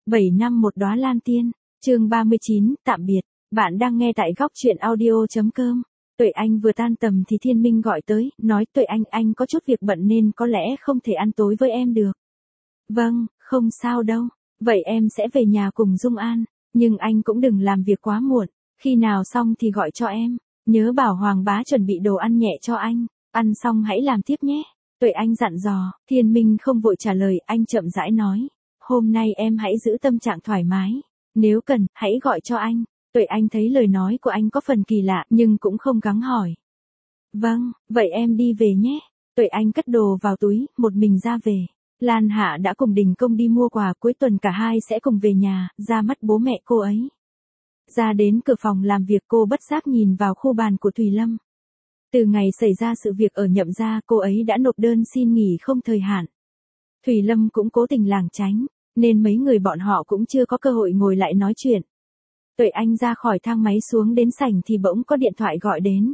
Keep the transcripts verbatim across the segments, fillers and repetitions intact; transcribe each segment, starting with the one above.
bảy năm một đóa lan tiên, chương ba mươi chín, tạm biệt. Bạn đang nghe tại góc truyện audio.com. Tuệ Anh vừa tan tầm thì Thiên Minh gọi tới, nói Tuệ Anh, anh có chút việc bận nên có lẽ không thể ăn tối với em được. Vâng, không sao đâu. Vậy em sẽ về nhà cùng Dung An, nhưng anh cũng đừng làm việc quá muộn, khi nào xong thì gọi cho em. Nhớ bảo Hoàng bá chuẩn bị đồ ăn nhẹ cho anh, ăn xong hãy làm tiếp nhé. Tuệ Anh dặn dò. Thiên Minh không vội trả lời, anh chậm rãi nói. Hôm nay em hãy giữ tâm trạng thoải mái, nếu cần, hãy gọi cho anh. Tuệ Anh thấy lời nói của anh có phần kỳ lạ nhưng cũng không gắng hỏi. Vâng, vậy em đi về nhé. Tuệ Anh cất đồ vào túi, một mình ra về. Lan Hạ đã cùng Đình Công đi mua quà, cuối tuần cả hai sẽ cùng về nhà, ra mắt bố mẹ cô ấy. Ra đến cửa phòng làm việc cô bất giác nhìn vào khu bàn của Thùy Lâm. Từ ngày xảy ra sự việc ở Nhậm gia, cô ấy đã nộp đơn xin nghỉ không thời hạn. Thùy Lâm cũng cố tình lảng tránh, nên mấy người bọn họ cũng chưa có cơ hội ngồi lại nói chuyện. Tuệ Anh ra khỏi thang máy xuống đến sảnh thì bỗng có điện thoại gọi đến.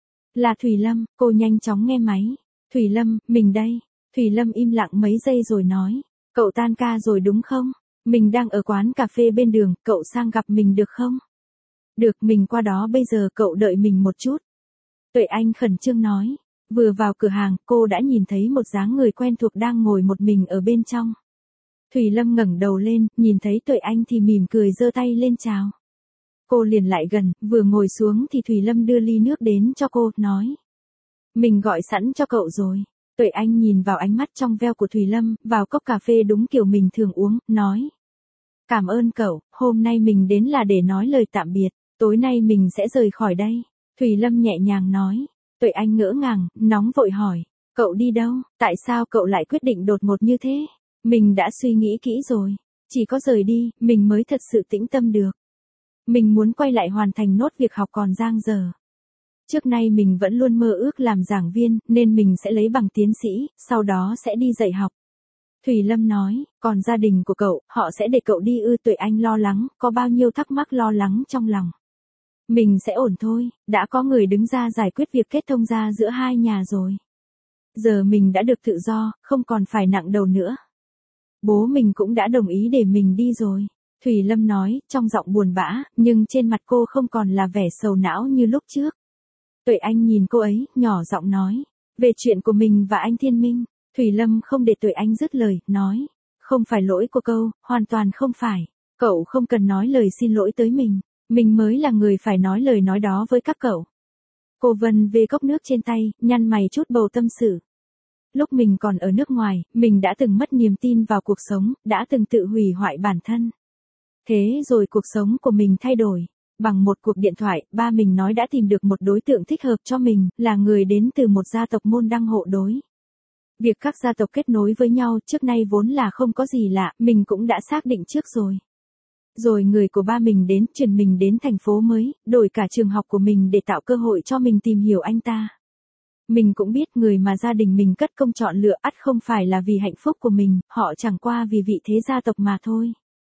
Là Thùy Lâm, cô nhanh chóng nghe máy. Thùy Lâm, mình đây. Thùy Lâm im lặng mấy giây rồi nói. Cậu tan ca rồi đúng không? Mình đang ở quán cà phê bên đường, cậu sang gặp mình được không? Được, mình qua đó bây giờ, cậu đợi mình một chút. Tuệ Anh khẩn trương nói. Vừa vào cửa hàng, cô đã nhìn thấy một dáng người quen thuộc đang ngồi một mình ở bên trong. Thùy Lâm ngẩng đầu lên, nhìn thấy Tuệ Anh thì mỉm cười giơ tay lên chào. Cô liền lại gần, vừa ngồi xuống thì Thùy Lâm đưa ly nước đến cho cô, nói. Mình gọi sẵn cho cậu rồi. Tuệ Anh nhìn vào ánh mắt trong veo của Thùy Lâm, vào cốc cà phê đúng kiểu mình thường uống, nói. Cảm ơn cậu, hôm nay mình đến là để nói lời tạm biệt, tối nay mình sẽ rời khỏi đây. Thùy Lâm nhẹ nhàng nói. Tuệ Anh ngỡ ngàng, nóng vội hỏi. Cậu đi đâu, tại sao cậu lại quyết định đột ngột như thế? Mình đã suy nghĩ kỹ rồi, chỉ có rời đi, mình mới thật sự tĩnh tâm được. Mình muốn quay lại hoàn thành nốt việc học còn dang dở. Trước nay mình vẫn luôn mơ ước làm giảng viên, nên mình sẽ lấy bằng tiến sĩ, sau đó sẽ đi dạy học. Thùy Lâm nói, còn gia đình của cậu, họ sẽ để cậu đi ư? Tuệ Anh lo lắng, có bao nhiêu thắc mắc lo lắng trong lòng. Mình sẽ ổn thôi, đã có người đứng ra giải quyết việc kết thông gia giữa hai nhà rồi. Giờ mình đã được tự do, không còn phải nặng đầu nữa. Bố mình cũng đã đồng ý để mình đi rồi. Thùy Lâm nói, trong giọng buồn bã, nhưng trên mặt cô không còn là vẻ sầu não như lúc trước. Tuệ Anh nhìn cô ấy, nhỏ giọng nói. Về chuyện của mình và anh Thiên Minh. Thùy Lâm không để Tuệ Anh dứt lời, nói. Không phải lỗi của cậu, hoàn toàn không phải. Cậu không cần nói lời xin lỗi tới mình. Mình mới là người phải nói lời nói đó với các cậu. Cô vân về cốc nước trên tay, nhăn mày chút bầu tâm sự. Lúc mình còn ở nước ngoài, mình đã từng mất niềm tin vào cuộc sống, đã từng tự hủy hoại bản thân. Thế rồi cuộc sống của mình thay đổi. Bằng một cuộc điện thoại, ba mình nói đã tìm được một đối tượng thích hợp cho mình, là người đến từ một gia tộc môn đăng hộ đối. Việc các gia tộc kết nối với nhau trước nay vốn là không có gì lạ, mình cũng đã xác định trước rồi. Rồi người của ba mình đến, chuyển mình đến thành phố mới, đổi cả trường học của mình để tạo cơ hội cho mình tìm hiểu anh ta. Mình cũng biết người mà gia đình mình cất công chọn lựa ắt không phải là vì hạnh phúc của mình, họ chẳng qua vì vị thế gia tộc mà thôi.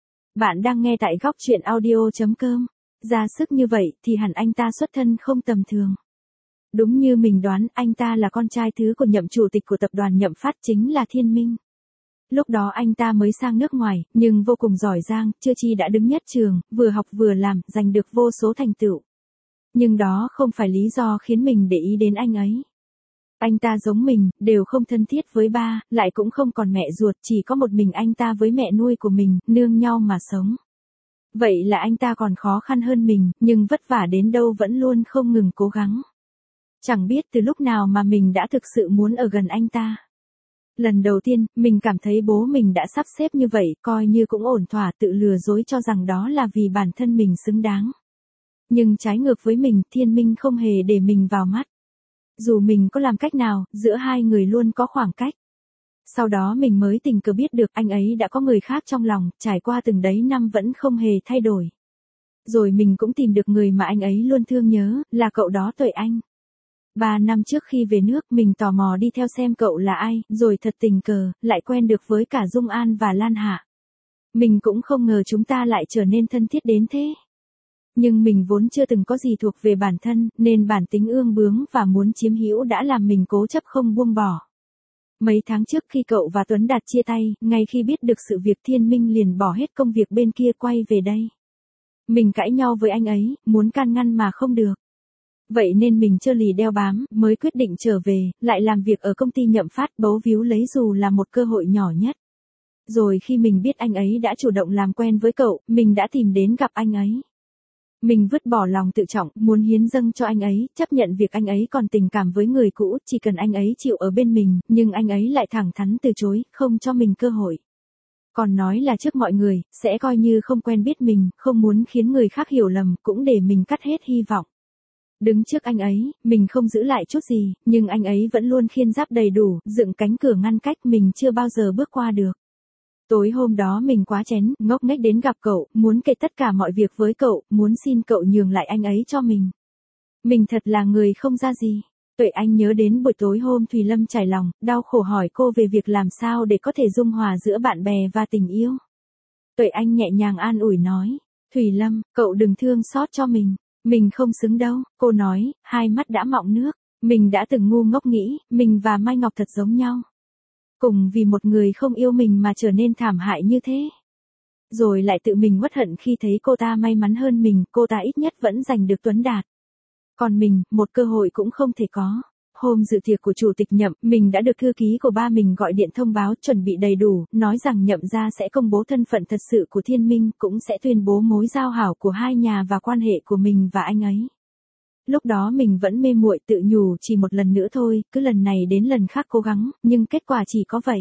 Bạn đang nghe tại góc truyện audio.com. Ra sức như vậy thì hẳn anh ta xuất thân không tầm thường. Đúng như mình đoán, anh ta là con trai thứ của Nhậm chủ tịch của tập đoàn Nhậm Phát, chính là Thiên Minh. Lúc đó anh ta mới sang nước ngoài, nhưng vô cùng giỏi giang, chưa chi đã đứng nhất trường, vừa học vừa làm, giành được vô số thành tựu. Nhưng đó không phải lý do khiến mình để ý đến anh ấy. Anh ta giống mình, đều không thân thiết với ba, lại cũng không còn mẹ ruột, chỉ có một mình anh ta với mẹ nuôi của mình, nương nhau mà sống. Vậy là anh ta còn khó khăn hơn mình, nhưng vất vả đến đâu vẫn luôn không ngừng cố gắng. Chẳng biết từ lúc nào mà mình đã thực sự muốn ở gần anh ta. Lần đầu tiên, mình cảm thấy bố mình đã sắp xếp như vậy, coi như cũng ổn thỏa, tự lừa dối cho rằng đó là vì bản thân mình xứng đáng. Nhưng trái ngược với mình, Thiên Minh không hề để mình vào mắt. Dù mình có làm cách nào, giữa hai người luôn có khoảng cách. Sau đó mình mới tình cờ biết được anh ấy đã có người khác trong lòng, trải qua từng đấy năm vẫn không hề thay đổi. Rồi mình cũng tìm được người mà anh ấy luôn thương nhớ, là cậu đó Tuệ Anh. Ba năm trước khi về nước, mình tò mò đi theo xem cậu là ai, rồi thật tình cờ, lại quen được với cả Dung An và Lan Hạ. Mình cũng không ngờ chúng ta lại trở nên thân thiết đến thế. Nhưng mình vốn chưa từng có gì thuộc về bản thân, nên bản tính ương bướng và muốn chiếm hữu đã làm mình cố chấp không buông bỏ. Mấy tháng trước khi cậu và Tuấn Đạt chia tay, ngay khi biết được sự việc Thiên Minh liền bỏ hết công việc bên kia quay về đây. Mình cãi nhau với anh ấy, muốn can ngăn mà không được. Vậy nên mình trơ lì đeo bám, mới quyết định trở về, lại làm việc ở công ty Nhậm Phát, bấu víu lấy dù là một cơ hội nhỏ nhất. Rồi khi mình biết anh ấy đã chủ động làm quen với cậu, mình đã tìm đến gặp anh ấy. Mình vứt bỏ lòng tự trọng, muốn hiến dâng cho anh ấy, chấp nhận việc anh ấy còn tình cảm với người cũ, chỉ cần anh ấy chịu ở bên mình, nhưng anh ấy lại thẳng thắn từ chối, không cho mình cơ hội. Còn nói là trước mọi người, sẽ coi như không quen biết mình, không muốn khiến người khác hiểu lầm, cũng để mình cắt hết hy vọng. Đứng trước anh ấy, mình không giữ lại chút gì, nhưng anh ấy vẫn luôn khiên giáp đầy đủ, dựng cánh cửa ngăn cách mình chưa bao giờ bước qua được. Tối hôm đó mình quá chén, ngốc nghếch đến gặp cậu, muốn kể tất cả mọi việc với cậu, muốn xin cậu nhường lại anh ấy cho mình. Mình thật là người không ra gì. Tuệ Anh nhớ đến buổi tối hôm Thùy Lâm trải lòng, đau khổ hỏi cô về việc làm sao để có thể dung hòa giữa bạn bè và tình yêu. Tuệ Anh nhẹ nhàng an ủi nói, Thùy Lâm, cậu đừng thương xót cho mình, mình không xứng đâu, cô nói, hai mắt đã mọng nước, mình đã từng ngu ngốc nghĩ, mình và Mai Ngọc thật giống nhau. Cùng vì một người không yêu mình mà trở nên thảm hại như thế. Rồi lại tự mình uất hận khi thấy cô ta may mắn hơn mình, cô ta ít nhất vẫn giành được Tuấn Đạt. Còn mình, một cơ hội cũng không thể có. Hôm dự tiệc của chủ tịch Nhậm, mình đã được thư ký của ba mình gọi điện thông báo chuẩn bị đầy đủ, nói rằng Nhậm gia sẽ công bố thân phận thật sự của Thiên Minh, cũng sẽ tuyên bố mối giao hảo của hai nhà và quan hệ của mình và anh ấy. Lúc đó mình vẫn mê muội tự nhủ chỉ một lần nữa thôi, cứ lần này đến lần khác cố gắng, nhưng kết quả chỉ có vậy.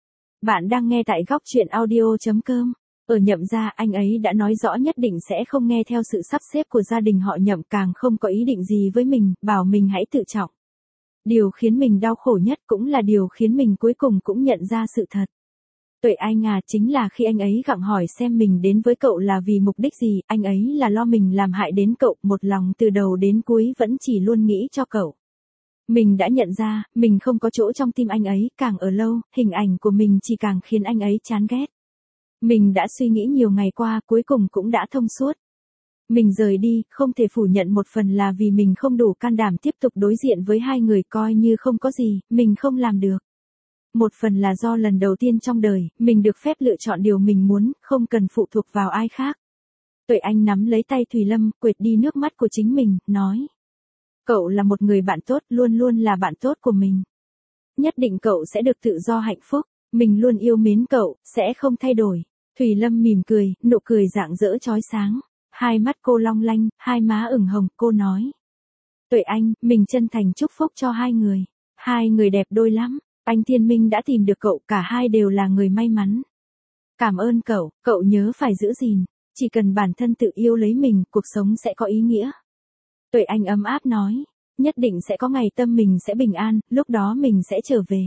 Bạn đang nghe tại góc truyện audio chấm com. Ở Nhậm gia, anh ấy đã nói rõ nhất định sẽ không nghe theo sự sắp xếp của gia đình họ Nhậm, càng không có ý định gì với mình, bảo mình hãy tự trọng. Điều khiến mình đau khổ nhất cũng là điều khiến mình cuối cùng cũng nhận ra sự thật. Tuệ Anh à, chính là khi anh ấy gặng hỏi xem mình đến với cậu là vì mục đích gì, anh ấy là lo mình làm hại đến cậu, một lòng từ đầu đến cuối vẫn chỉ luôn nghĩ cho cậu. Mình đã nhận ra, mình không có chỗ trong tim anh ấy, càng ở lâu, hình ảnh của mình chỉ càng khiến anh ấy chán ghét. Mình đã suy nghĩ nhiều ngày qua, cuối cùng cũng đã thông suốt. Mình rời đi, không thể phủ nhận một phần là vì mình không đủ can đảm tiếp tục đối diện với hai người, coi như không có gì, mình không làm được. Một phần là do lần đầu tiên trong đời, mình được phép lựa chọn điều mình muốn, không cần phụ thuộc vào ai khác. Tuệ Anh nắm lấy tay Thùy Lâm, quệt đi nước mắt của chính mình, nói. Cậu là một người bạn tốt, luôn luôn là bạn tốt của mình. Nhất định cậu sẽ được tự do hạnh phúc, mình luôn yêu mến cậu, sẽ không thay đổi. Thùy Lâm mỉm cười, nụ cười rạng rỡ chói sáng. Hai mắt cô long lanh, hai má ửng hồng, cô nói. Tuệ Anh, mình chân thành chúc phúc cho hai người. Hai người đẹp đôi lắm. Anh Thiên Minh đã tìm được cậu, cả hai đều là người may mắn. Cảm ơn cậu, cậu nhớ phải giữ gìn. Chỉ cần bản thân tự yêu lấy mình, cuộc sống sẽ có ý nghĩa. Tuệ Anh ấm áp nói. Nhất định sẽ có ngày tâm mình sẽ bình an, lúc đó mình sẽ trở về.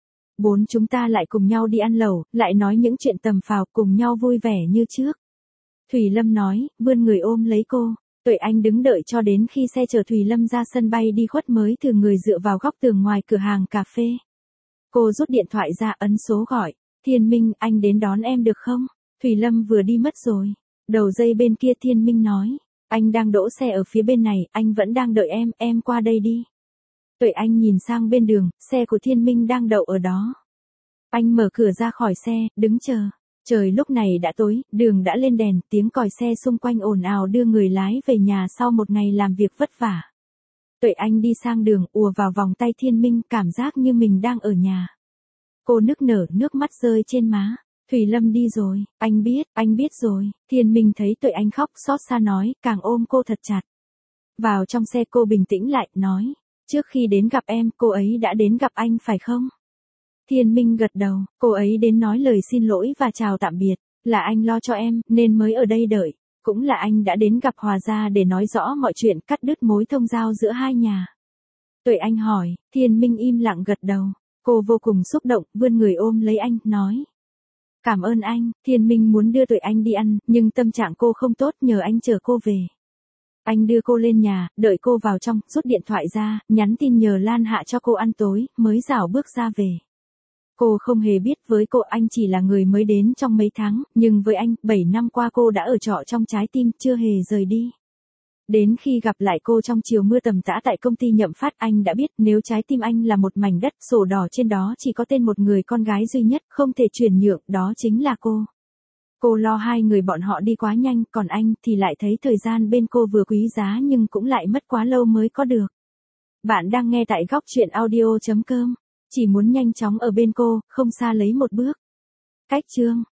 Bốn chúng ta lại cùng nhau đi ăn lẩu, lại nói những chuyện tầm phào, cùng nhau vui vẻ như trước. Thùy Lâm nói, vươn người ôm lấy cô. Tuệ Anh đứng đợi cho đến khi xe chở Thùy Lâm ra sân bay đi khuất mới thử người dựa vào góc tường ngoài cửa hàng cà phê. Cô rút điện thoại ra ấn số gọi. Thiên Minh, anh đến đón em được không? Thùy Lâm vừa đi mất rồi. Đầu dây bên kia Thiên Minh nói. Anh đang đỗ xe ở phía bên này, anh vẫn đang đợi em, em qua đây đi. Tuệ Anh nhìn sang bên đường, xe của Thiên Minh đang đậu ở đó. Anh mở cửa ra khỏi xe, đứng chờ. Trời lúc này đã tối, đường đã lên đèn, tiếng còi xe xung quanh ồn ào đưa người lái về nhà sau một ngày làm việc vất vả. Tuệ Anh đi sang đường, ùa vào vòng tay Thiên Minh, cảm giác như mình đang ở nhà. Cô nức nở, nước mắt rơi trên má. Thùy Lâm đi rồi, anh biết, anh biết rồi. Thiên Minh thấy Tuệ Anh khóc, xót xa nói, càng ôm cô thật chặt. Vào trong xe cô bình tĩnh lại, nói, trước khi đến gặp em, cô ấy đã đến gặp anh phải không? Thiên Minh gật đầu, cô ấy đến nói lời xin lỗi và chào tạm biệt, là anh lo cho em, nên mới ở đây đợi. Cũng là anh đã đến gặp Hòa gia để nói rõ mọi chuyện, cắt đứt mối thông giao giữa hai nhà. Tuệ Anh hỏi, Thiên Minh im lặng gật đầu. Cô vô cùng xúc động, vươn người ôm lấy anh, nói. Cảm ơn anh. Thiên Minh muốn đưa Tuệ Anh đi ăn, nhưng tâm trạng cô không tốt, nhờ anh chở cô về. Anh đưa cô lên nhà, đợi cô vào trong, rút điện thoại ra, nhắn tin nhờ Lan Hạ cho cô ăn tối, mới rảo bước ra về. Cô không hề biết với cô anh chỉ là người mới đến trong mấy tháng, nhưng với anh, bảy năm qua cô đã ở trọ trong trái tim, chưa hề rời đi. Đến khi gặp lại cô trong chiều mưa tầm tã tại công ty Nhậm Phát, anh đã biết nếu trái tim anh là một mảnh đất, sổ đỏ trên đó chỉ có tên một người con gái duy nhất, không thể chuyển nhượng, đó chính là cô. Cô lo hai người bọn họ đi quá nhanh, còn anh thì lại thấy thời gian bên cô vừa quý giá nhưng cũng lại mất quá lâu mới có được. Bạn đang nghe tại góc chuyện audio chấm com. Chỉ muốn nhanh chóng ở bên cô, không xa lấy một bước. Cách chương